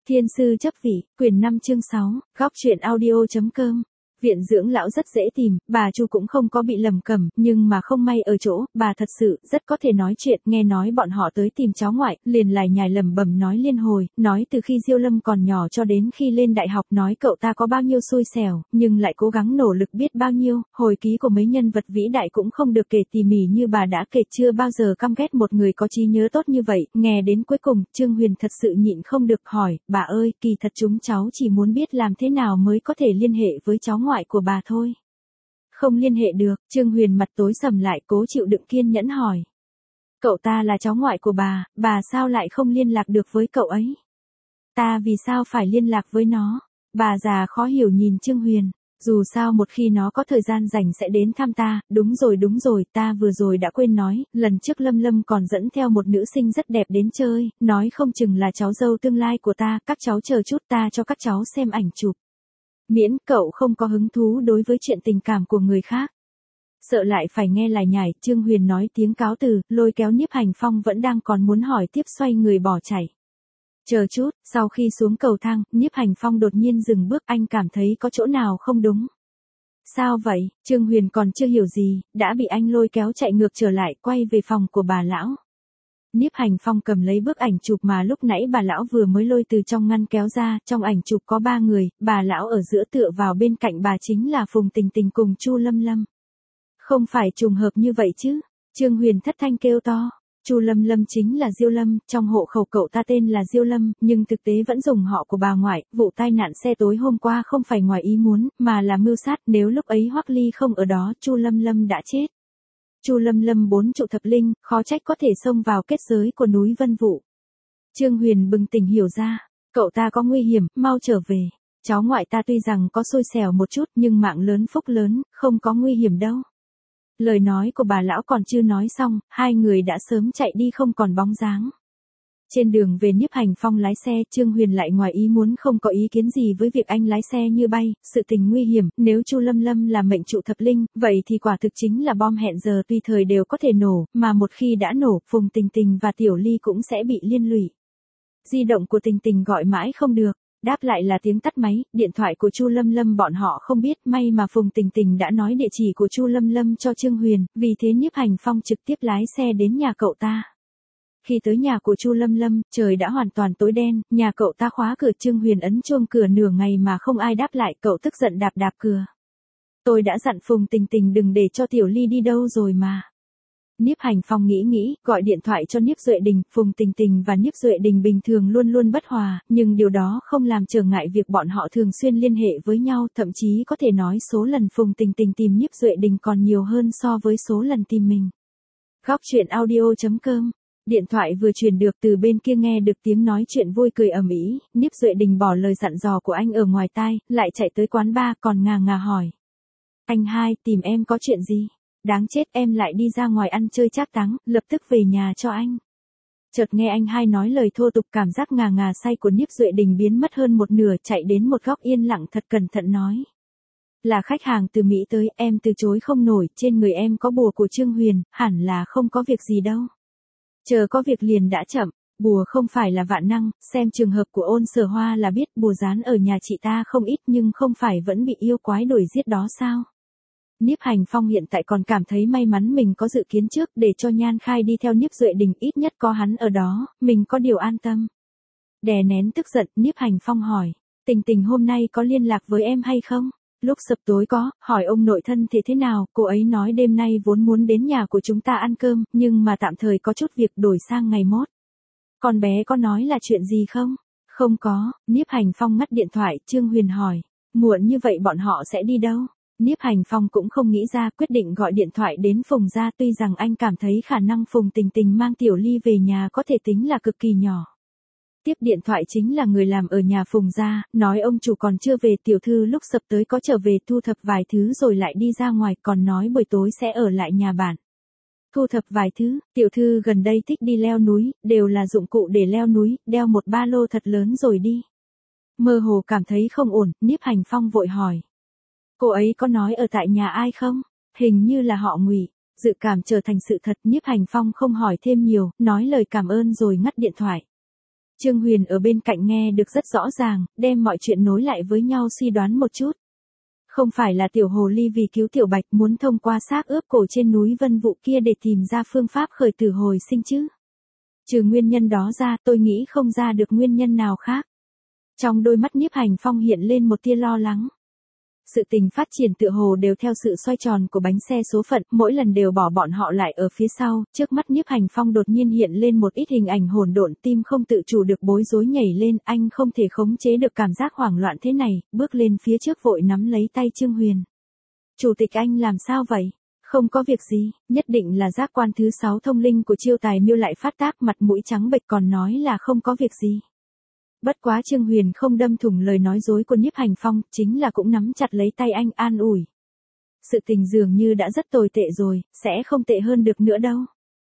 Thiên sư chấp vị, quyển 5 chương 6, góc truyện audio.com. Viện dưỡng lão rất dễ tìm, bà Chu cũng không có bị lầm cầm, nhưng mà không may ở chỗ, bà thật sự rất có thể nói chuyện, nghe nói bọn họ tới tìm cháu ngoại, liền lải nhải lẩm bẩm nói liên hồi, nói từ khi Diêu Lâm còn nhỏ cho đến khi lên đại học, nói cậu ta có bao nhiêu xui xẻo, nhưng lại cố gắng nỗ lực biết bao nhiêu, hồi ký của mấy nhân vật vĩ đại cũng không được kể tỉ mỉ như bà đã kể, chưa bao giờ căm ghét một người có trí nhớ tốt như vậy, nghe đến cuối cùng, Trương Huyền thật sự nhịn không được hỏi, bà ơi, kỳ thật chúng cháu chỉ muốn biết làm thế nào mới có thể liên hệ với cháu ngoại của bà thôi. Không liên hệ được, Trương Huyền mặt tối sầm lại, cố chịu đựng kiên nhẫn hỏi. Cậu ta là cháu ngoại của bà sao lại không liên lạc được với cậu ấy? Ta vì sao phải liên lạc với nó? Bà già khó hiểu nhìn Trương Huyền. Dù sao một khi nó có thời gian rảnh sẽ đến thăm ta, đúng rồi, ta vừa rồi đã quên nói, lần trước Lâm Lâm còn dẫn theo một nữ sinh rất đẹp đến chơi, nói không chừng là cháu dâu tương lai của ta, các cháu chờ chút ta cho các cháu xem ảnh chụp. Miễn cậu không có hứng thú đối với chuyện tình cảm của người khác. Sợ lại phải nghe lải nhải, Trương Huyền nói tiếng cáo từ, lôi kéo Nhiếp Hành Phong vẫn đang còn muốn hỏi tiếp xoay người bỏ chạy. Chờ chút, sau khi xuống cầu thang, Nhiếp Hành Phong đột nhiên dừng bước, anh cảm thấy có chỗ nào không đúng. Sao vậy? Trương Huyền còn chưa hiểu gì, đã bị anh lôi kéo chạy ngược trở lại, quay về phòng của bà lão. Nhiếp Hành Phong cầm lấy bức ảnh chụp mà lúc nãy bà lão vừa mới lôi từ trong ngăn kéo ra, trong ảnh chụp có 3 người, bà lão ở giữa tựa vào bên cạnh bà chính là Phùng Tình Tình cùng Chu Lâm Lâm. Không phải trùng hợp như vậy chứ? Trương Huyền thất thanh kêu to. Chu Lâm Lâm chính là Diêu Lâm, trong hộ khẩu cậu ta tên là Diêu Lâm, nhưng thực tế vẫn dùng họ của bà ngoại, vụ tai nạn xe tối hôm qua không phải ngoài ý muốn, mà là mưu sát, nếu lúc ấy Hoắc Ly không ở đó, Chu Lâm Lâm đã chết. Chu Lâm Lâm 4 trụ thập linh, khó trách có thể xông vào kết giới của núi Vân Vũ. Trương Huyền bừng tỉnh hiểu ra, cậu ta có nguy hiểm, mau trở về. Cháu ngoại ta tuy rằng có xui xẻo một chút, nhưng mạng lớn phúc lớn, không có nguy hiểm đâu. Lời nói của bà lão còn chưa nói xong, hai người đã sớm chạy đi không còn bóng dáng. Trên đường về Nhiếp Hành Phong lái xe, Trương Huyền lại ngoài ý muốn không có ý kiến gì với việc anh lái xe như bay, sự tình nguy hiểm, nếu Chu Lâm Lâm là mệnh trụ thập linh, vậy thì quả thực chính là bom hẹn giờ tùy thời đều có thể nổ, mà một khi đã nổ, Phùng Tình Tình và Tiểu Ly cũng sẽ bị liên lụy. Di động của Tình Tình gọi mãi không được, đáp lại là tiếng tắt máy, điện thoại của Chu Lâm Lâm bọn họ không biết, may mà Phùng Tình Tình đã nói địa chỉ của Chu Lâm Lâm cho Trương Huyền, vì thế Nhiếp Hành Phong trực tiếp lái xe đến nhà cậu ta. Khi tới nhà của Chu Lâm Lâm, trời đã hoàn toàn tối đen, nhà cậu ta khóa cửa, Trương Huyền ấn chuông cửa nửa ngày mà không ai đáp lại, cậu tức giận đạp cửa. Tôi đã dặn Phùng Tình Tình đừng để cho Tiểu Ly đi đâu rồi mà. Nhiếp Hành Phong nghĩ, gọi điện thoại cho Nhiếp Duệ Đình, Phùng Tình Tình và Nhiếp Duệ Đình bình thường luôn luôn bất hòa, nhưng điều đó không làm trở ngại việc bọn họ thường xuyên liên hệ với nhau, thậm chí có thể nói số lần Phùng Tình Tình tìm Nhiếp Duệ Đình còn nhiều hơn so với số lần tìm mình. Góc truyện audio.com. Điện thoại vừa truyền được, từ bên kia nghe được tiếng nói chuyện vui cười ầm ĩ, Nhiếp Duệ Đình bỏ lời dặn dò của anh ở ngoài tai, lại chạy tới quán bar còn ngà ngà hỏi. Anh hai, tìm em có chuyện gì? Đáng chết, em lại đi ra ngoài ăn chơi trác táng, lập tức về nhà cho anh. Chợt nghe anh hai nói lời thô tục, cảm giác ngà ngà say của Nhiếp Duệ Đình biến mất hơn một nửa, chạy đến một góc yên lặng thật cẩn thận nói. Là khách hàng từ Mỹ tới, em từ chối không nổi, trên người em có bùa của Trương Huyền, hẳn là không có việc gì đâu. Chờ có việc liền đã chậm, bùa không phải là vạn năng, xem trường hợp của Ôn Sở Hoa là biết, bùa dán ở nhà chị ta không ít nhưng không phải vẫn bị yêu quái đuổi giết đó sao? Nhiếp Hành Phong hiện tại còn cảm thấy may mắn mình có dự kiến trước, để cho Nhan Khai đi theo Nhiếp Duệ Đình, ít nhất có hắn ở đó, mình có điều an tâm. Đè nén tức giận, Nhiếp Hành Phong hỏi, Tình Tình hôm nay có liên lạc với em hay không? Lúc sập tối có, hỏi ông nội thân thể thế nào, cô ấy nói đêm nay vốn muốn đến nhà của chúng ta ăn cơm, nhưng mà tạm thời có chút việc đổi sang ngày mốt. Con bé có nói là chuyện gì không? Không có, Nhiếp Hành Phong ngắt điện thoại, Trương Huyền hỏi, muộn như vậy bọn họ sẽ đi đâu? Nhiếp Hành Phong cũng không nghĩ ra, quyết định gọi điện thoại đến Phùng gia, tuy rằng anh cảm thấy khả năng Phùng Tình Tình mang Tiểu Ly về nhà có thể tính là cực kỳ nhỏ. Tiếp điện thoại chính là người làm ở nhà Phùng gia, nói ông chủ còn chưa về, tiểu thư lúc sập tới có trở về thu thập vài thứ rồi lại đi ra ngoài, còn nói buổi tối sẽ ở lại nhà bạn. Thu thập vài thứ, tiểu thư gần đây thích đi leo núi, đều là dụng cụ để leo núi, đeo một ba lô thật lớn rồi đi. Mơ hồ cảm thấy không ổn, Nhiếp Hành Phong vội hỏi. Cô ấy có nói ở tại nhà ai không? Hình như là họ Ngụy. Dự cảm trở thành sự thật, Nhiếp Hành Phong không hỏi thêm nhiều, nói lời cảm ơn rồi ngắt điện thoại. Trương Huyền ở bên cạnh nghe được rất rõ ràng, đem mọi chuyện nối lại với nhau suy đoán một chút. Không phải là tiểu hồ ly vì cứu tiểu bạch muốn thông qua xác ướp cổ trên núi Vân Vũ kia để tìm ra phương pháp khởi tử hồi sinh chứ. Trừ nguyên nhân đó ra tôi nghĩ không ra được nguyên nhân nào khác. Trong đôi mắt Nhiếp Hành Phong hiện lên một tia lo lắng. Sự tình phát triển tựa hồ đều theo sự xoay tròn của bánh xe số phận, mỗi lần đều bỏ bọn họ lại ở phía sau, trước mắt Nhiếp Hành Phong đột nhiên hiện lên một ít hình ảnh hỗn độn, tim không tự chủ được bối rối nhảy lên, anh không thể khống chế được cảm giác hoảng loạn thế này, bước lên phía trước vội nắm lấy tay Trương Huyền. Chủ tịch anh làm sao vậy? Không có việc gì, nhất định là giác quan thứ 6 thông linh của Chiêu Tài Miêu lại phát tác, mặt mũi trắng bệch còn nói là không có việc gì. Bất quá Trương Huyền không đâm thủng lời nói dối của Nhiếp Hành Phong, chính là cũng nắm chặt lấy tay anh an ủi. Sự tình dường như đã rất tồi tệ rồi, sẽ không tệ hơn được nữa đâu.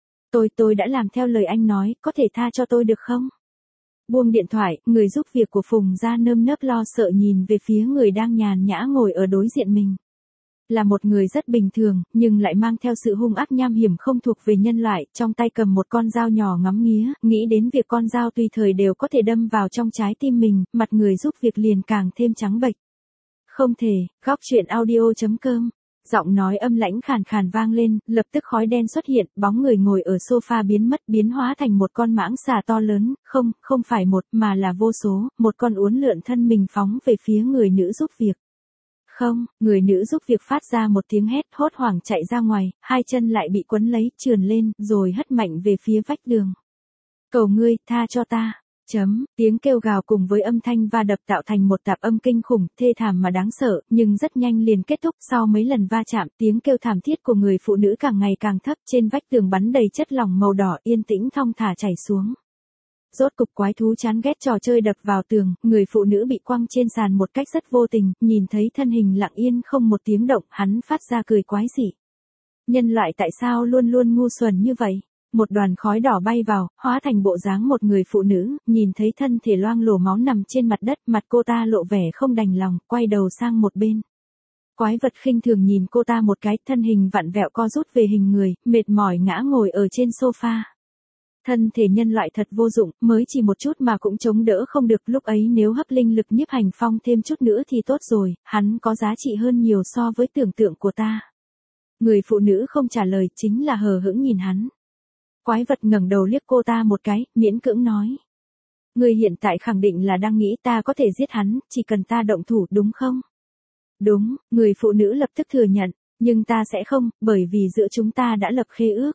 Tôi đã làm theo lời anh nói, có thể tha cho tôi được không? Buông điện thoại, người giúp việc của Phùng gia nơm nớp lo sợ nhìn về phía người đang nhàn nhã ngồi ở đối diện mình. Là một người rất bình thường, nhưng lại mang theo sự hung ác nham hiểm không thuộc về nhân loại, trong tay cầm một con dao nhỏ ngắm nghía, nghĩ đến việc con dao tùy thời đều có thể đâm vào trong trái tim mình, mặt người giúp việc liền càng thêm trắng bệch. Không thể, góc chuyện audio.com. Giọng nói âm lãnh khàn khàn vang lên, lập tức khói đen xuất hiện, bóng người ngồi ở sofa biến mất, biến hóa thành một con mãng xà to lớn, không phải một mà là vô số, một con uốn lượn thân mình phóng về phía người nữ giúp việc. Không, người nữ giúp việc phát ra một tiếng hét, hốt hoảng chạy ra ngoài, hai chân lại bị quấn lấy, trườn lên, rồi hất mạnh về phía vách đường. Cầu ngươi, tha cho ta. Tiếng kêu gào cùng với âm thanh va đập tạo thành một tạp âm kinh khủng, thê thảm mà đáng sợ, nhưng rất nhanh liền kết thúc. Sau mấy lần va chạm, tiếng kêu thảm thiết của người phụ nữ càng ngày càng thấp, trên vách tường bắn đầy chất lỏng màu đỏ, yên tĩnh thong thả chảy xuống. Rốt cục quái thú chán ghét trò chơi đập vào tường, người phụ nữ bị quăng trên sàn một cách rất vô tình, nhìn thấy thân hình lặng yên không một tiếng động, hắn phát ra cười quái dị. Nhân loại tại sao luôn luôn ngu xuẩn như vậy? Một đoàn khói đỏ bay vào, hóa thành bộ dáng một người phụ nữ, nhìn thấy thân thể loang lổ máu nằm trên mặt đất, mặt cô ta lộ vẻ không đành lòng, quay đầu sang một bên. Quái vật khinh thường nhìn cô ta một cái, thân hình vặn vẹo co rút về hình người, mệt mỏi ngã ngồi ở trên sofa. Thân thể nhân loại thật vô dụng, mới chỉ một chút mà cũng chống đỡ không được, lúc ấy nếu hấp linh lực Nhiếp Hành Phong thêm chút nữa thì tốt rồi, hắn có giá trị hơn nhiều so với tưởng tượng của ta. Người phụ nữ không trả lời, chính là hờ hững nhìn hắn. Quái vật ngẩng đầu liếc cô ta một cái, miễn cưỡng nói. Người hiện tại khẳng định là đang nghĩ ta có thể giết hắn, chỉ cần ta động thủ đúng không? Đúng, người phụ nữ lập tức thừa nhận, nhưng ta sẽ không, bởi vì giữa chúng ta đã lập khế ước.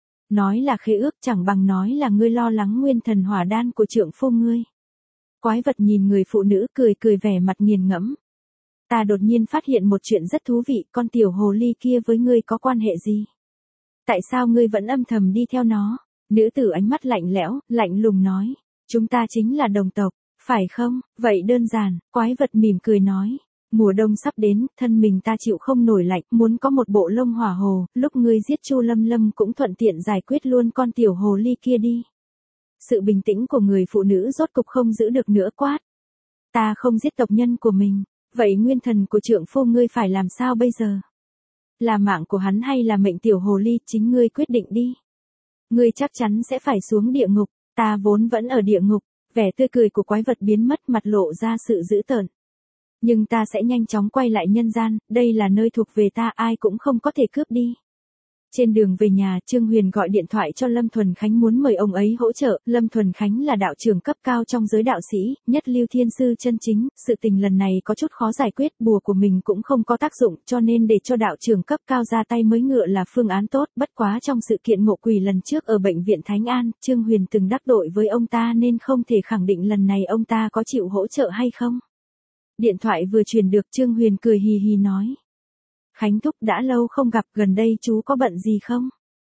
Nói là khế ước chẳng bằng nói là ngươi lo lắng nguyên thần hỏa đan của trượng phu ngươi. Quái vật nhìn người phụ nữ cười vẻ mặt nghiền ngẫm. Ta đột nhiên phát hiện một chuyện rất thú vị, con tiểu hồ ly kia với ngươi có quan hệ gì? Tại sao ngươi vẫn âm thầm đi theo nó? Nữ tử ánh mắt lạnh lẽo, lạnh lùng nói. Chúng ta chính là đồng tộc, phải không? Vậy đơn giản, quái vật mỉm cười nói. Mùa đông sắp đến, thân mình ta chịu không nổi lạnh, muốn có một bộ lông hỏa hồ, lúc ngươi giết Chu Lâm Lâm cũng thuận tiện giải quyết luôn con tiểu hồ ly kia đi. Sự bình tĩnh của người phụ nữ rốt cục không giữ được nữa quát. Ta không giết tộc nhân của mình, vậy nguyên thần của trượng phu ngươi phải làm sao bây giờ? Là mạng của hắn hay là mệnh tiểu hồ ly, chính ngươi quyết định đi. Ngươi chắc chắn sẽ phải xuống địa ngục, ta vốn vẫn ở địa ngục, vẻ tươi cười của quái vật biến mất, mặt lộ ra sự dữ tợn. Nhưng ta sẽ nhanh chóng quay lại nhân gian, đây là nơi thuộc về ta, ai cũng không có thể cướp đi. Trên đường về nhà, Trương Huyền gọi điện thoại cho Lâm Thuần Khánh muốn mời ông ấy hỗ trợ. Lâm Thuần Khánh là đạo trưởng cấp cao trong giới đạo sĩ, nhất lưu thiên sư chân chính, sự tình lần này có chút khó giải quyết, bùa của mình cũng không có tác dụng, cho nên để cho đạo trưởng cấp cao ra tay mới ngựa là phương án tốt. Bất quá trong sự kiện ngộ quỷ lần trước ở bệnh viện Thánh An, Trương Huyền từng đắc tội với ông ta nên không thể khẳng định lần này ông ta có chịu hỗ trợ hay không. Điện thoại vừa truyền được, Trương Huyền cười hì hì nói. Khánh thúc đã lâu không gặp, gần đây chú có bận gì không?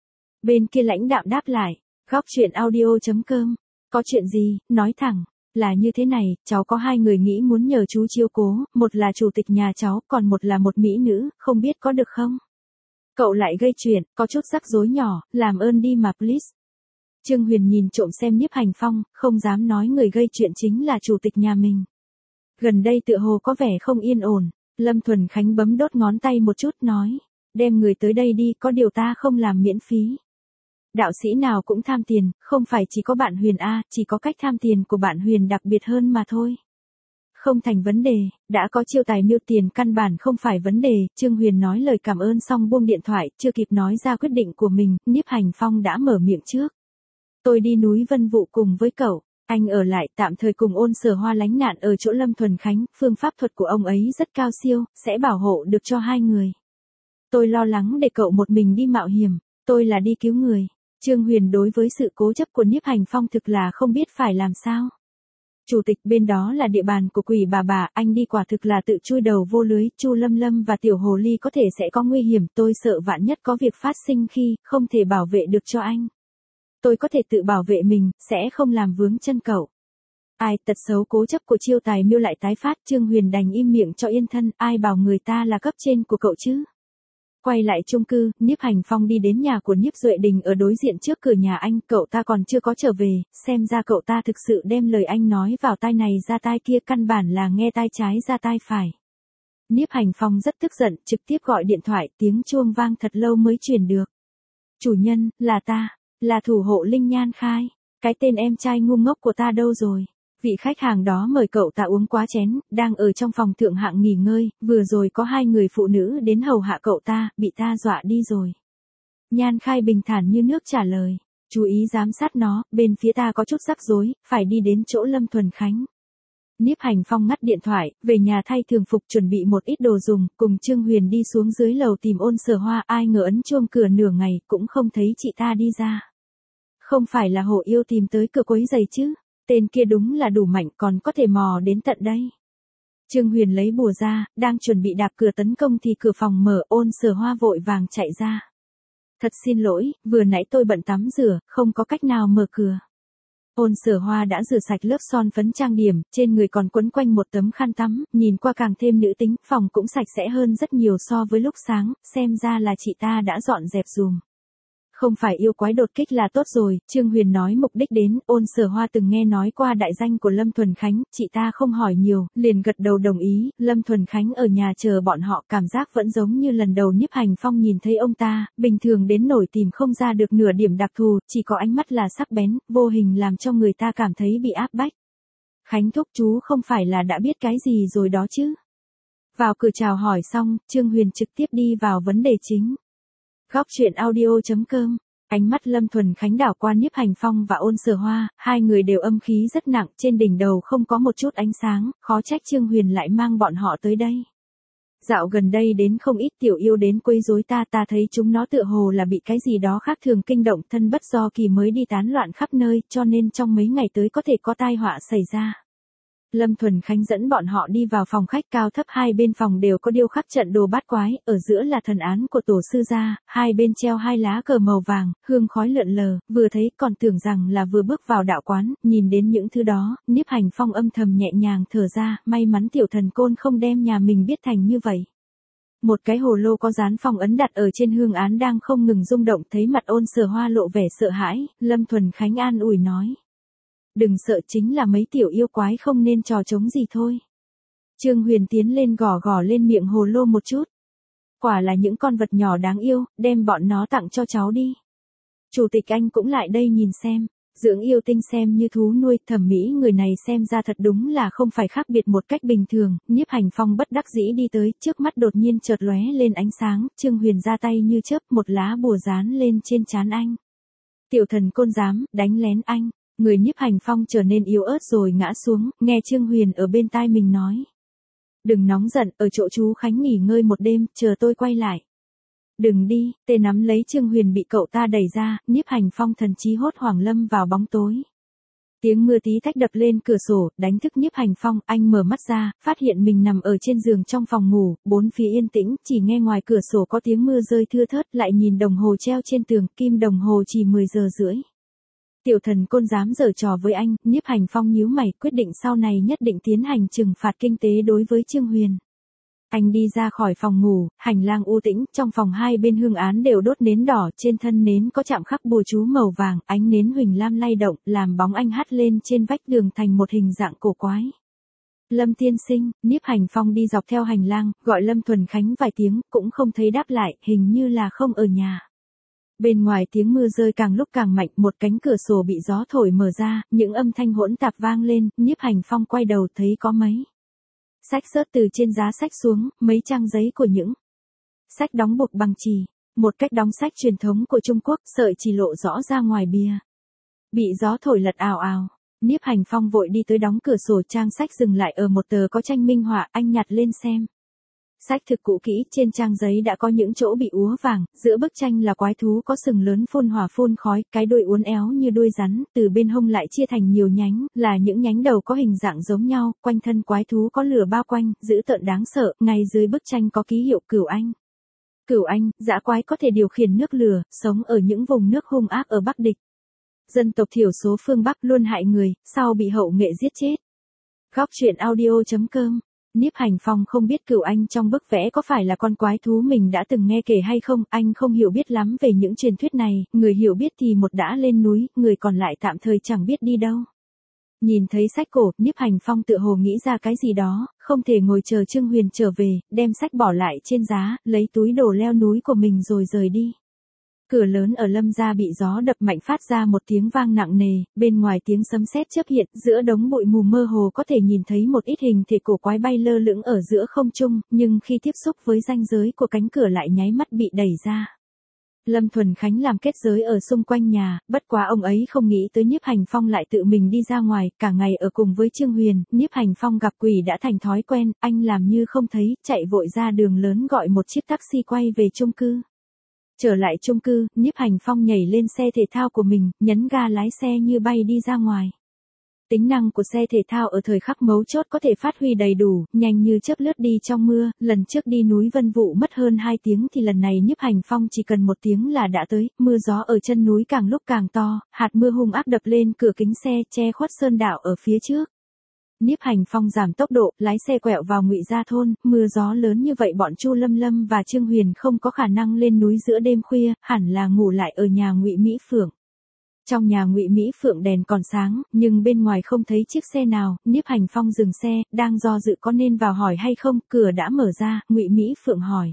Bên kia lãnh đạm đáp lại, góc chuyện audio.com, có chuyện gì, nói thẳng, là như thế này, cháu có hai người nghĩ muốn nhờ chú chiếu cố, một là chủ tịch nhà cháu, còn một là một mỹ nữ, không biết có được không? Cậu lại gây chuyện, có chút rắc rối nhỏ, làm ơn đi mà please. Trương Huyền nhìn trộm xem Nhiếp Hành Phong, không dám nói người gây chuyện chính là chủ tịch nhà mình. Gần đây tựa hồ có vẻ không yên ổn. Lâm Thuần Khánh bấm đốt ngón tay một chút nói. Đem người tới đây đi, có điều ta không làm miễn phí. Đạo sĩ nào cũng tham tiền, không phải chỉ có bạn Huyền A, chỉ có cách tham tiền của bạn Huyền đặc biệt hơn mà thôi. Không thành vấn đề, đã có chiêu tài miêu tiền căn bản không phải vấn đề, Trương Huyền nói lời cảm ơn xong buông điện thoại, chưa kịp nói ra quyết định của mình, Nhiếp Hành Phong đã mở miệng trước. Tôi đi núi Vân Vụ cùng với cậu, anh ở lại tạm thời cùng Ôn Sở Hoa lánh nạn ở chỗ Lâm Thuần Khánh, phương pháp thuật của ông ấy rất cao siêu, sẽ bảo hộ được cho hai người. Tôi lo lắng để cậu một mình đi mạo hiểm, tôi là đi cứu người. Trương Huyền đối với sự cố chấp của Nhiếp Hành Phong thực là không biết phải làm sao. Chủ tịch bên đó là địa bàn của quỷ bà, anh đi quả thực là tự chui đầu vô lưới, Chu Lâm Lâm và Tiểu Hồ Ly có thể sẽ có nguy hiểm, tôi sợ vạn nhất có việc phát sinh khi không thể bảo vệ được cho anh. Tôi có thể tự bảo vệ mình, sẽ không làm vướng chân cậu. Ai, tật xấu cố chấp của chiêu tài miêu lại tái phát, Trương Huyền đành im miệng cho yên thân, ai bảo người ta là cấp trên của cậu chứ. Quay lại chung cư, Nhiếp Hành Phong đi đến nhà của Nhiếp Duệ Đình ở đối diện trước cửa nhà anh, cậu ta còn chưa có trở về, xem ra cậu ta thực sự đem lời anh nói vào tai này ra tai kia, căn bản là nghe tai trái ra tai phải. Nhiếp Hành Phong rất tức giận, trực tiếp gọi điện thoại, tiếng chuông vang thật lâu mới truyền được. Chủ nhân, là ta, là thủ hộ Linh Nhan Khai, cái tên em trai ngu ngốc của ta đâu rồi? Vị khách hàng đó mời cậu ta uống quá chén, đang ở trong phòng thượng hạng nghỉ ngơi, vừa rồi có hai người phụ nữ đến hầu hạ cậu ta, bị ta dọa đi rồi. Nhan Khai bình thản như nước trả lời, chú ý giám sát nó, bên phía ta có chút rắc rối, phải đi đến chỗ Lâm Thuần Khánh. Nhiếp Hành Phong ngắt điện thoại, về nhà thay thường phục chuẩn bị một ít đồ dùng, cùng Trương Huyền đi xuống dưới lầu tìm Ôn Sở Hoa, ai ngờ ấn chuông cửa nửa ngày, cũng không thấy chị ta đi ra. Không phải là Hồ Yêu tìm tới cửa quấy giày chứ? Tên kia đúng là đủ mạnh, còn có thể mò đến tận đây. Trương Huyền lấy bùa ra, đang chuẩn bị đạp cửa tấn công thì cửa phòng mở, Ôn Sở Hoa vội vàng chạy ra. Thật xin lỗi, vừa nãy tôi bận tắm rửa, không có cách nào mở cửa. Ôn Sở Hoa đã rửa sạch lớp son phấn trang điểm, trên người còn quấn quanh một tấm khăn tắm, nhìn qua càng thêm nữ tính, phòng cũng sạch sẽ hơn rất nhiều so với lúc sáng, xem ra là chị ta đã dọn dẹp dùm. Không phải yêu quái đột kích là tốt rồi, Trương Huyền nói mục đích đến, Ôn Sở Hoa từng nghe nói qua đại danh của Lâm Thuần Khánh, chị ta không hỏi nhiều, liền gật đầu đồng ý, Lâm Thuần Khánh ở nhà chờ bọn họ, cảm giác vẫn giống như lần đầu Nhiếp Hành Phong nhìn thấy ông ta, bình thường đến nổi tìm không ra được nửa điểm đặc thù, chỉ có ánh mắt là sắc bén, vô hình làm cho người ta cảm thấy bị áp bách. Khánh thúc chú không phải là đã biết cái gì rồi đó chứ. Vào cửa chào hỏi xong, Trương Huyền trực tiếp đi vào vấn đề chính. Góc truyện audio.com. Ánh mắt Lâm Thuần Khánh đảo qua Nhiếp Hành Phong và Ôn Sở Hoa, hai người đều âm khí rất nặng, trên đỉnh đầu không có một chút ánh sáng, khó trách Trương Huyền lại mang bọn họ tới đây. Dạo gần đây đến không ít tiểu yêu đến quấy rối ta thấy chúng nó tựa hồ là bị cái gì đó khác thường kinh động, thân bất do kỳ mới đi tán loạn khắp nơi, cho nên trong mấy ngày tới có thể có tai họa xảy ra. Lâm Thuần Khánh dẫn bọn họ đi vào phòng khách, cao thấp hai bên phòng đều có điêu khắc trận đồ bát quái, ở giữa là thần án của tổ sư gia, hai bên treo hai lá cờ màu vàng, hương khói lượn lờ, vừa thấy còn tưởng rằng là vừa bước vào đạo quán, nhìn đến những thứ đó, Nhiếp Hành Phong âm thầm nhẹ nhàng thở ra, may mắn tiểu thần côn không đem nhà mình biết thành như vậy. Một cái hồ lô có dán phong ấn đặt ở trên hương án đang không ngừng rung động, thấy mặt Ôn Sở Hoa lộ vẻ sợ hãi, Lâm Thuần Khánh an ủi nói. Đừng sợ, chính là mấy tiểu yêu quái không nên trò trống gì thôi. Trương Huyền tiến lên gõ gõ lên miệng hồ lô một chút. Quả là những con vật nhỏ đáng yêu, đem bọn nó tặng cho cháu đi. Chủ tịch anh cũng lại đây nhìn xem, dưỡng yêu tinh xem như thú nuôi, thẩm mỹ người này xem ra thật đúng là không phải khác biệt một cách bình thường. Nhiếp Hành Phong bất đắc dĩ đi tới, trước mắt đột nhiên chợt lóe lên ánh sáng, Trương Huyền ra tay như chớp, một lá bùa dán lên trên trán anh. Tiểu thần côn dám đánh lén anh. Người Nhiếp Hành Phong trở nên yếu ớt rồi ngã xuống, nghe Trương Huyền ở bên tai mình nói. Đừng nóng giận, ở chỗ chú Khánh nghỉ ngơi một đêm, chờ tôi quay lại. Đừng đi, tê nắm lấy Trương Huyền bị cậu ta đẩy ra, Nhiếp Hành Phong thần trí hốt hoảng lâm vào bóng tối. Tiếng mưa tí tách đập lên cửa sổ, đánh thức Nhiếp Hành Phong, anh mở mắt ra, phát hiện mình nằm ở trên giường trong phòng ngủ, bốn phía yên tĩnh, chỉ nghe ngoài cửa sổ có tiếng mưa rơi thưa thớt, lại nhìn đồng hồ treo trên tường, kim đồng hồ chỉ 10 giờ rưỡi. Tiểu thần côn dám giở trò với anh, Nhiếp Hành Phong nhíu mày, quyết định sau này nhất định tiến hành trừng phạt kinh tế đối với Trương Huyền. Anh đi ra khỏi phòng ngủ, hành lang u tĩnh, trong phòng hai bên hương án đều đốt nến đỏ, trên thân nến có chạm khắc bùa chú màu vàng, ánh nến huỳnh lam lay động, làm bóng anh hắt lên trên vách tường thành một hình dạng cổ quái. Lâm tiên sinh, Nhiếp Hành Phong đi dọc theo hành lang, gọi Lâm Thuần Khánh vài tiếng, cũng không thấy đáp lại, hình như là không ở nhà. Bên ngoài tiếng mưa rơi càng lúc càng mạnh, một cánh cửa sổ bị gió thổi mở ra, những âm thanh hỗn tạp vang lên, Nhiếp Hành Phong quay đầu thấy có mấy sách rớt từ trên giá sách xuống, mấy trang giấy của những sách đóng buộc bằng chì, một cách đóng sách truyền thống của Trung Quốc, sợi chỉ lộ rõ ra ngoài bìa. Bị gió thổi lật ào ào, Nhiếp Hành Phong vội đi tới đóng cửa sổ, trang sách dừng lại ở một tờ có tranh minh họa, anh nhặt lên xem. Sách thực cũ kỹ, trên trang giấy đã có những chỗ bị úa vàng, giữa bức tranh là quái thú có sừng lớn phun hỏa phun khói, cái đuôi uốn éo như đuôi rắn, từ bên hông lại chia thành nhiều nhánh, là những nhánh đầu có hình dạng giống nhau, quanh thân quái thú có lửa bao quanh, dữ tợn đáng sợ, ngay dưới bức tranh có ký hiệu Cửu Anh. Cửu Anh, dã quái có thể điều khiển nước lửa, sống ở những vùng nước hung ác ở Bắc Địch. Dân tộc thiểu số phương Bắc luôn hại người, sau bị hậu nghệ giết chết. Góc truyện audio.com. Nhiếp Hành Phong không biết Cửu Anh trong bức vẽ có phải là con quái thú mình đã từng nghe kể hay không, anh không hiểu biết lắm về những truyền thuyết này, người hiểu biết thì một đã lên núi, người còn lại tạm thời chẳng biết đi đâu. Nhìn thấy sách cổ, Nhiếp Hành Phong tựa hồ nghĩ ra cái gì đó, không thể ngồi chờ Trương Huyền trở về, đem sách bỏ lại trên giá, lấy túi đồ leo núi của mình rồi rời đi. Cửa lớn ở Lâm gia bị gió đập mạnh phát ra một tiếng vang nặng nề, bên ngoài tiếng sấm sét chớp hiện, giữa đống bụi mù mơ hồ có thể nhìn thấy một ít hình thể cổ quái bay lơ lửng ở giữa không trung, nhưng khi tiếp xúc với ranh giới của cánh cửa lại nháy mắt bị đẩy ra. Lâm Thuần Khánh làm kết giới ở xung quanh nhà, bất quá ông ấy không nghĩ tới Nhiếp Hành Phong lại tự mình đi ra ngoài, cả ngày ở cùng với Trương Huyền, Nhiếp Hành Phong gặp quỷ đã thành thói quen, anh làm như không thấy, chạy vội ra đường lớn gọi một chiếc taxi quay về chung cư. Trở lại chung cư, Nhiếp Hành Phong nhảy lên xe thể thao của mình, nhấn ga lái xe như bay đi ra ngoài. Tính năng của xe thể thao ở thời khắc mấu chốt có thể phát huy đầy đủ, nhanh như chớp lướt đi trong mưa, lần trước đi núi Vân Vũ mất hơn 2 tiếng thì lần này Nhiếp Hành Phong chỉ cần 1 tiếng là đã tới, mưa gió ở chân núi càng lúc càng to, hạt mưa hung ác đập lên cửa kính xe, che khuất sơn đạo ở phía trước. Nhiếp Hành Phong giảm tốc độ, lái xe quẹo vào Ngụy Gia thôn, mưa gió lớn như vậy bọn Chu Lâm Lâm và Trương Huyền không có khả năng lên núi giữa đêm khuya, hẳn là ngủ lại ở nhà Ngụy Mỹ Phượng. Trong nhà Ngụy Mỹ Phượng đèn còn sáng, nhưng bên ngoài không thấy chiếc xe nào, Nhiếp Hành Phong dừng xe, đang do dự có nên vào hỏi hay không, cửa đã mở ra, Ngụy Mỹ Phượng hỏi.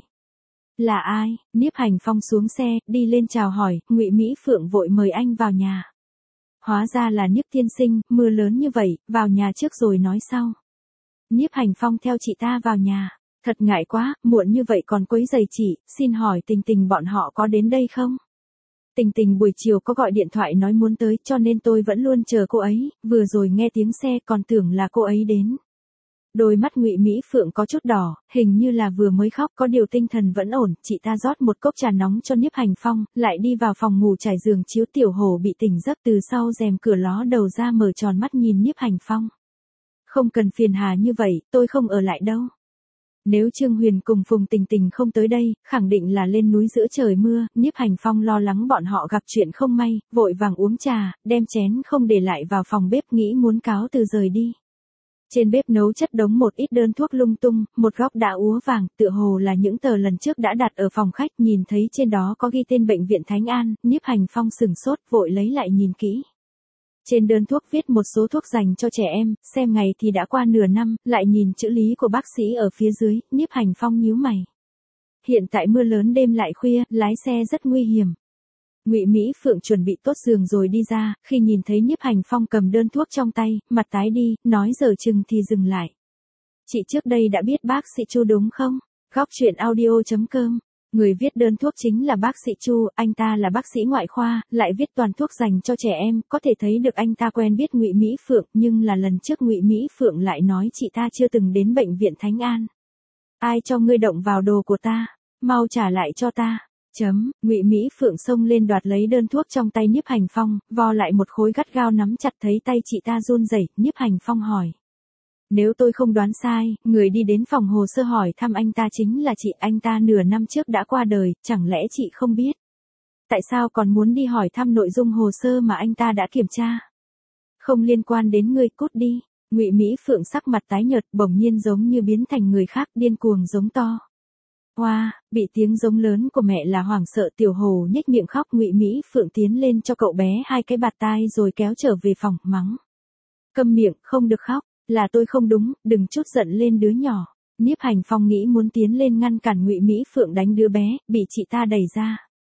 Là ai? Nhiếp Hành Phong xuống xe, đi lên chào hỏi, Ngụy Mỹ Phượng vội mời anh vào nhà. Hóa ra là Nhiếp tiên sinh, mưa lớn như vậy, vào nhà trước rồi nói sau. Nhiếp Hành Phong theo chị ta vào nhà. Thật ngại quá, muộn như vậy còn quấy rầy chị, xin hỏi Tình Tình bọn họ có đến đây không? Tình Tình buổi chiều có gọi điện thoại nói muốn tới, cho nên tôi vẫn luôn chờ cô ấy, vừa rồi nghe tiếng xe còn tưởng là cô ấy đến. Đôi mắt Ngụy Mỹ Phượng có chút đỏ, hình như là vừa mới khóc, có điều tinh thần vẫn ổn, chị ta rót một cốc trà nóng cho Nhiếp Hành Phong, lại đi vào phòng ngủ trải giường chiếu. Tiểu Hổ bị tỉnh giấc từ sau rèm cửa ló đầu ra mở tròn mắt nhìn Nhiếp Hành Phong. Không cần phiền hà như vậy, tôi không ở lại đâu. Nếu Trương Huyền cùng Phùng Tình Tình không tới đây, khẳng định là lên núi giữa trời mưa, Nhiếp Hành Phong lo lắng bọn họ gặp chuyện không may, vội vàng uống trà, đem chén không để lại vào phòng bếp, nghĩ muốn cáo từ rời đi. Trên bếp nấu chất đống một ít đơn thuốc lung tung, một góc đã úa vàng, tựa hồ là những tờ lần trước đã đặt ở phòng khách, nhìn thấy trên đó có ghi tên bệnh viện Thánh An, Nhiếp Hành Phong sửng sốt, vội lấy lại nhìn kỹ. Trên đơn thuốc viết một số thuốc dành cho trẻ em, xem ngày thì đã qua nửa năm, lại nhìn chữ lý của bác sĩ ở phía dưới, Nhiếp Hành Phong nhíu mày. Hiện tại mưa lớn đêm lại khuya, lái xe rất nguy hiểm. Ngụy Mỹ Phượng chuẩn bị tốt giường rồi đi ra, khi nhìn thấy Nhiếp Hành Phong cầm đơn thuốc trong tay, mặt tái đi, nói giờ chừng thì dừng lại. Chị trước đây đã biết bác sĩ Chu đúng không? Góc truyện audio.com. Người viết đơn thuốc chính là bác sĩ Chu, anh ta là bác sĩ ngoại khoa, lại viết toàn thuốc dành cho trẻ em, có thể thấy được anh ta quen biết Ngụy Mỹ Phượng, nhưng là lần trước Ngụy Mỹ Phượng lại nói chị ta chưa từng đến bệnh viện Thánh An. Ai cho ngươi động vào đồ của ta? Mau trả lại cho ta. Ngụy Mỹ Phượng xông lên đoạt lấy đơn thuốc trong tay Nhiếp Hành Phong, vo lại một khối gắt gao nắm chặt, thấy tay chị ta run rẩy, Nhiếp Hành Phong hỏi. Nếu tôi không đoán sai, người đi đến phòng hồ sơ hỏi thăm anh ta chính là chị, anh ta nửa năm trước đã qua đời, chẳng lẽ chị không biết? Tại sao còn muốn đi hỏi thăm nội dung hồ sơ mà anh ta đã kiểm tra? Không liên quan đến ngươi, cút đi. Ngụy Mỹ Phượng sắc mặt tái nhợt, bỗng nhiên giống như biến thành người khác, điên cuồng giống to. Hoa, bị tiếng giống lớn của mẹ là hoảng sợ. Tiểu Hồ nhếch miệng khóc. Ngụy Mỹ Phượng tiến lên cho cậu bé 2 cái bạt tai rồi kéo trở về phòng, mắng. Câm miệng, không được khóc, là tôi không đúng, đừng chút giận lên đứa nhỏ. Nhiếp Hành Phong nghĩ muốn tiến lên ngăn cản Ngụy Mỹ Phượng đánh đứa bé, bị chị ta đẩy ra.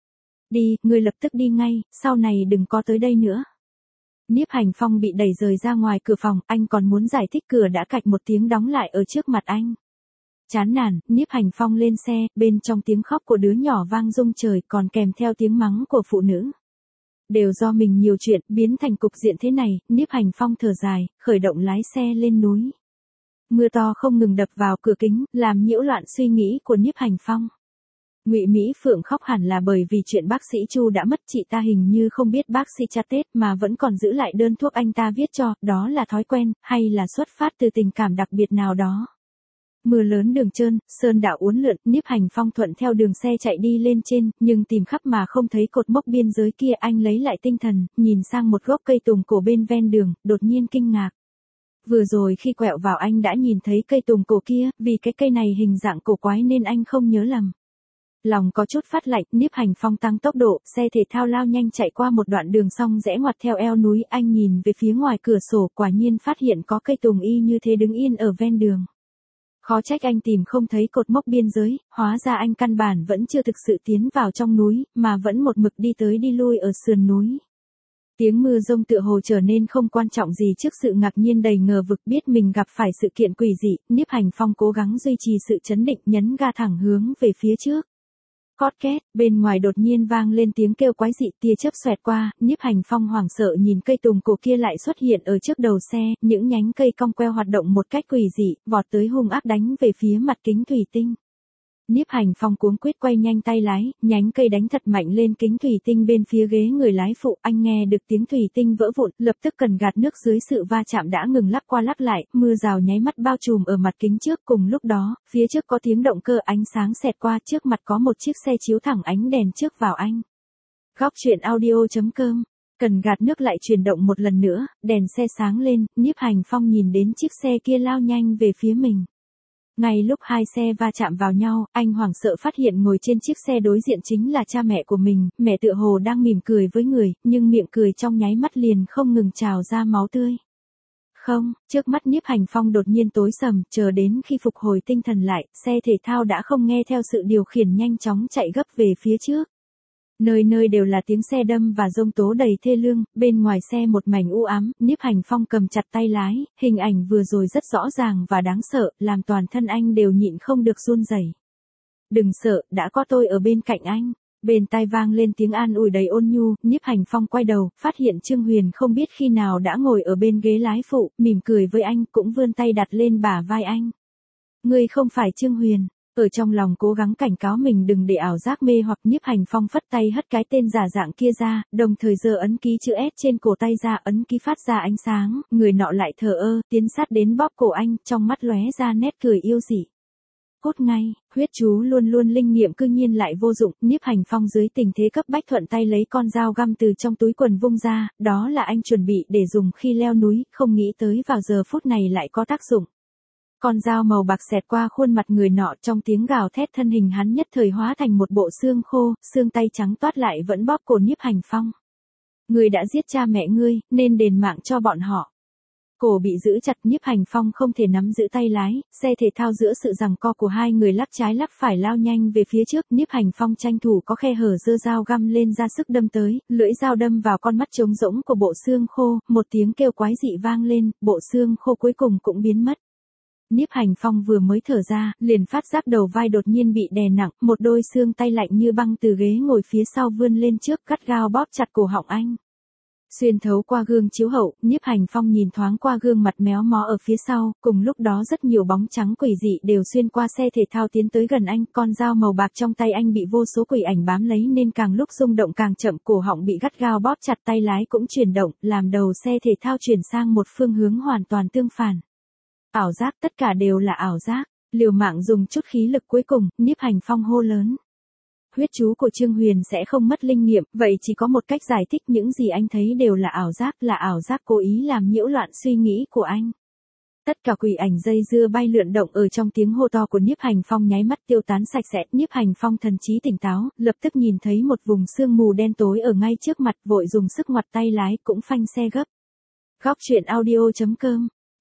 Đi, ngươi lập tức đi ngay, sau này đừng có tới đây nữa. Nhiếp Hành Phong bị đẩy rời ra ngoài cửa phòng, anh còn muốn giải thích cửa đã cạch một tiếng đóng lại ở trước mặt anh. Chán nản, Nhiếp Hành Phong lên xe, bên trong tiếng khóc của đứa nhỏ vang rung trời còn kèm theo tiếng mắng của phụ nữ. Đều do mình nhiều chuyện, biến thành cục diện thế này, Nhiếp Hành Phong thở dài, khởi động lái xe lên núi. Mưa to không ngừng đập vào cửa kính, làm nhiễu loạn suy nghĩ của Nhiếp Hành Phong. Ngụy Mỹ Phượng khóc hẳn là bởi vì chuyện bác sĩ Chu đã mất, chị ta hình như không biết bác sĩ chặt Tết mà vẫn còn giữ lại đơn thuốc anh ta viết cho, đó là thói quen, hay là xuất phát từ tình cảm đặc biệt nào đó. Mưa lớn đường trơn, sơn đạo uốn lượn, Nhiếp Hành Phong thuận theo đường xe chạy đi lên trên, nhưng tìm khắp mà không thấy cột mốc biên giới kia. Anh lấy lại tinh thần, nhìn sang một gốc cây tùng cổ bên ven đường, đột nhiên kinh ngạc. Vừa rồi khi quẹo vào anh đã nhìn thấy cây tùng cổ kia, vì cái cây này hình dạng cổ quái nên anh không nhớ lầm. Lòng có chút phát lạnh, Nhiếp Hành Phong tăng tốc độ, xe thể thao lao nhanh chạy qua một đoạn đường xong rẽ ngoặt theo eo núi. Anh nhìn về phía ngoài cửa sổ, quả nhiên phát hiện có cây tùng y như thế đứng yên ở ven đường. Khó trách anh tìm không thấy cột mốc biên giới, hóa ra anh căn bản vẫn chưa thực sự tiến vào trong núi, mà vẫn một mực đi tới đi lui ở sườn núi. Tiếng mưa rông tựa hồ trở nên không quan trọng gì trước sự ngạc nhiên đầy ngờ vực, biết mình gặp phải sự kiện quỷ dị. Nhiếp Hành Phong cố gắng duy trì sự trấn định, nhấn ga thẳng hướng về phía trước. Cót két, bên ngoài đột nhiên vang lên tiếng kêu quái dị, tia chớp xoẹt qua, Nhiếp Hành Phong hoảng sợ nhìn cây tùng cổ kia lại xuất hiện ở trước đầu xe, những nhánh cây cong queo hoạt động một cách quỷ dị, vọt tới hung ác đánh về phía mặt kính thủy tinh. Nhiếp Hành Phong cuống quýt quay nhanh tay lái, nhánh cây đánh thật mạnh lên kính thủy tinh bên phía ghế người lái phụ. Anh nghe được tiếng thủy tinh vỡ vụn, lập tức cần gạt nước dưới sự va chạm đã ngừng lắc qua lắc lại, mưa rào nháy mắt bao trùm ở mặt kính trước. Cùng lúc đó, phía trước có tiếng động cơ, ánh sáng xẹt qua, trước mặt có một chiếc xe chiếu thẳng ánh đèn trước vào anh. Góc truyện audio.com. Cần gạt nước lại chuyển động một lần nữa, đèn xe sáng lên, Nhiếp Hành Phong nhìn đến chiếc xe kia lao nhanh về phía mình. Ngay lúc hai xe va chạm vào nhau, anh hoảng sợ phát hiện ngồi trên chiếc xe đối diện chính là cha mẹ của mình. Mẹ tựa hồ đang mỉm cười với người, nhưng miệng cười trong nháy mắt liền không ngừng trào ra máu tươi. Không, trước mắt Nhiếp Hành Phong đột nhiên tối sầm, chờ đến khi phục hồi tinh thần lại, xe thể thao đã không nghe theo sự điều khiển nhanh chóng chạy gấp về phía trước. Nơi nơi đều là tiếng xe đâm và giông tố đầy thê lương, bên ngoài xe một mảnh u ám. Nhiếp Hành Phong cầm chặt tay lái, hình ảnh vừa rồi rất rõ ràng và đáng sợ, làm toàn thân anh đều nhịn không được run rẩy. Đừng sợ, đã có tôi ở bên cạnh anh. Bên tai vang lên tiếng an ủi đầy ôn nhu. Nhiếp Hành Phong quay đầu, phát hiện Trương Huyền không biết khi nào đã ngồi ở bên ghế lái phụ, mỉm cười với anh, cũng vươn tay đặt lên bả vai anh. Ngươi không phải Trương Huyền. Ở trong lòng cố gắng cảnh cáo mình đừng để ảo giác mê hoặc. Nhiếp Hành Phong phất tay hất cái tên giả dạng kia ra, đồng thời giơ ấn ký chữ S trên cổ tay ra, ấn ký phát ra ánh sáng, người nọ lại thờ ơ, tiến sát đến bóp cổ anh, trong mắt lóe ra nét cười yêu dị. Cút ngay, huyết chú luôn luôn linh nghiệm cư nhiên lại vô dụng. Nhiếp Hành Phong dưới tình thế cấp bách thuận tay lấy con dao găm từ trong túi quần vung ra, đó là anh chuẩn bị để dùng khi leo núi, không nghĩ tới vào giờ phút này lại có tác dụng. Con dao màu bạc xẹt qua khuôn mặt người nọ, trong tiếng gào thét thân hình hắn nhất thời hóa thành một bộ xương khô, xương tay trắng toát lại vẫn bóp cổ Nhiếp Hành Phong. Ngươi đã giết cha mẹ ngươi, nên đền mạng cho bọn họ. Cổ bị giữ chặt, Nhiếp Hành Phong không thể nắm giữ tay lái, xe thể thao giữa sự giằng co của hai người lắc trái lắc phải lao nhanh về phía trước. Nhiếp Hành Phong tranh thủ có khe hở giơ dao găm lên ra sức đâm tới, lưỡi dao đâm vào con mắt trống rỗng của bộ xương khô, một tiếng kêu quái dị vang lên, bộ xương khô cuối cùng cũng biến mất. Nhiếp Hành Phong vừa mới thở ra, liền phát giác đầu vai đột nhiên bị đè nặng, một đôi xương tay lạnh như băng từ ghế ngồi phía sau vươn lên trước, gắt gao bóp chặt cổ họng anh. Xuyên thấu qua gương chiếu hậu, Nhiếp Hành Phong nhìn thoáng qua gương mặt méo mó ở phía sau, cùng lúc đó rất nhiều bóng trắng quỷ dị đều xuyên qua xe thể thao tiến tới gần anh, con dao màu bạc trong tay anh bị vô số quỷ ảnh bám lấy nên càng lúc rung động càng chậm, cổ họng bị gắt gao bóp chặt, tay lái cũng chuyển động, làm đầu xe thể thao chuyển sang một phương hướng hoàn toàn tương phản. Ảo giác, tất cả đều là ảo giác. Liều mạng dùng chút khí lực cuối cùng, Nhiếp Hành Phong hô lớn. Huyết chú của Trương Huyền sẽ không mất linh nghiệm, vậy chỉ có một cách giải thích, những gì anh thấy đều là ảo giác cố ý làm nhiễu loạn suy nghĩ của anh. Tất cả quỷ ảnh dây dưa bay lượn động ở trong tiếng hô to của Nhiếp Hành Phong nháy mắt tiêu tán sạch sẽ. Nhiếp Hành Phong thần trí tỉnh táo, lập tức nhìn thấy một vùng sương mù đen tối ở ngay trước mặt, vội dùng sức ngoặt tay lái cũng phanh xe gấp. Góc truyện audio.com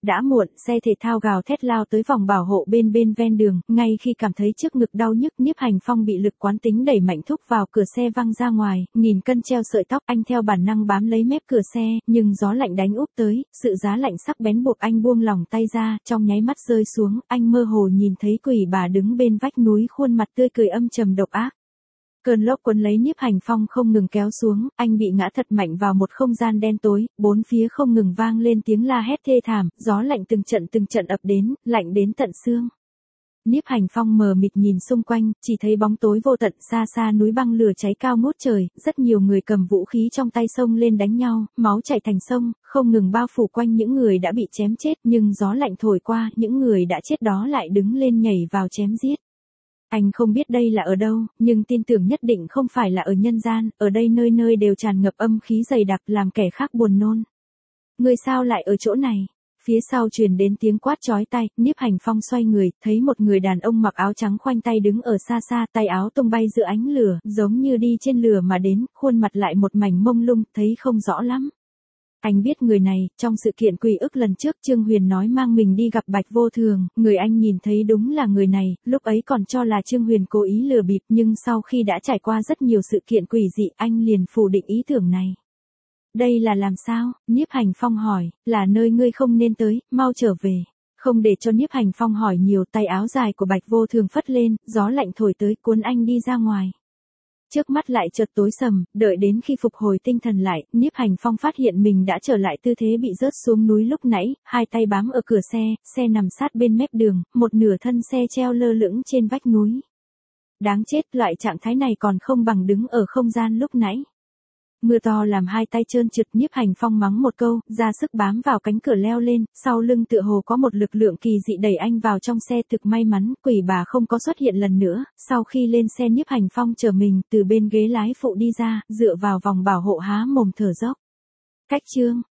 Đã muộn, xe thể thao gào thét lao tới vòng bảo hộ bên ven đường, ngay khi cảm thấy trước ngực đau nhức, Nhiếp Hành Phong bị lực quán tính đẩy mạnh thúc vào cửa xe văng ra ngoài, 1000 cân treo sợi tóc, anh theo bản năng bám lấy mép cửa xe, nhưng gió lạnh đánh úp tới, sự giá lạnh sắc bén buộc anh buông lỏng tay ra, trong nháy mắt rơi xuống, anh mơ hồ nhìn thấy quỷ bà đứng bên vách núi, khuôn mặt tươi cười âm trầm độc ác. Cơn lốc cuốn lấy Nhiếp Hành Phong không ngừng kéo xuống, anh bị ngã thật mạnh vào một không gian đen tối, bốn phía không ngừng vang lên tiếng la hét thê thảm, gió lạnh từng trận ập đến, lạnh đến tận xương. Nhiếp Hành Phong mờ mịt nhìn xung quanh, chỉ thấy bóng tối vô tận, xa xa núi băng lửa cháy cao ngút trời, rất nhiều người cầm vũ khí trong tay xông lên đánh nhau, máu chảy thành sông, không ngừng bao phủ quanh những người đã bị chém chết, nhưng gió lạnh thổi qua, những người đã chết đó lại đứng lên nhảy vào chém giết. Anh không biết đây là ở đâu, nhưng tin tưởng nhất định không phải là ở nhân gian, ở đây nơi nơi đều tràn ngập âm khí dày đặc làm kẻ khác buồn nôn. Người sao lại ở chỗ này? Phía sau truyền đến tiếng quát chói tai, Nhiếp Hành Phong xoay người, thấy một người đàn ông mặc áo trắng khoanh tay đứng ở xa xa, tay áo tung bay giữa ánh lửa, giống như đi trên lửa mà đến, khuôn mặt lại một mảnh mông lung, thấy không rõ lắm. Anh biết người này, trong sự kiện Quỷ Ức lần trước Trương Huyền nói mang mình đi gặp Bạch Vô Thường, người anh nhìn thấy đúng là người này, lúc ấy còn cho là Trương Huyền cố ý lừa bịp, nhưng sau khi đã trải qua rất nhiều sự kiện quỷ dị, anh liền phủ định ý tưởng này. Đây là làm sao? Nhiếp Hành Phong hỏi, là nơi ngươi không nên tới, mau trở về. Không để cho Nhiếp Hành Phong hỏi nhiều, tay áo dài của Bạch Vô Thường phất lên, gió lạnh thổi tới cuốn anh đi ra ngoài. Trước mắt lại chợt tối sầm, đợi đến khi phục hồi tinh thần lại, Nhiếp Hành Phong phát hiện mình đã trở lại tư thế bị rớt xuống núi lúc nãy, hai tay bám ở cửa xe, xe nằm sát bên mép đường, một nửa thân xe treo lơ lửng trên vách núi. Đáng chết, loại trạng thái này còn không bằng đứng ở không gian lúc nãy. Mưa to làm hai tay trơn trượt, Nhiếp Hành Phong mắng một câu, ra sức bám vào cánh cửa leo lên, sau lưng tựa hồ có một lực lượng kỳ dị đẩy anh vào trong xe, thực may mắn, quỷ bà không có xuất hiện lần nữa, sau khi lên xe Nhiếp Hành Phong trở mình từ bên ghế lái phụ đi ra, dựa vào vòng bảo hộ há mồm thở dốc. Cách chương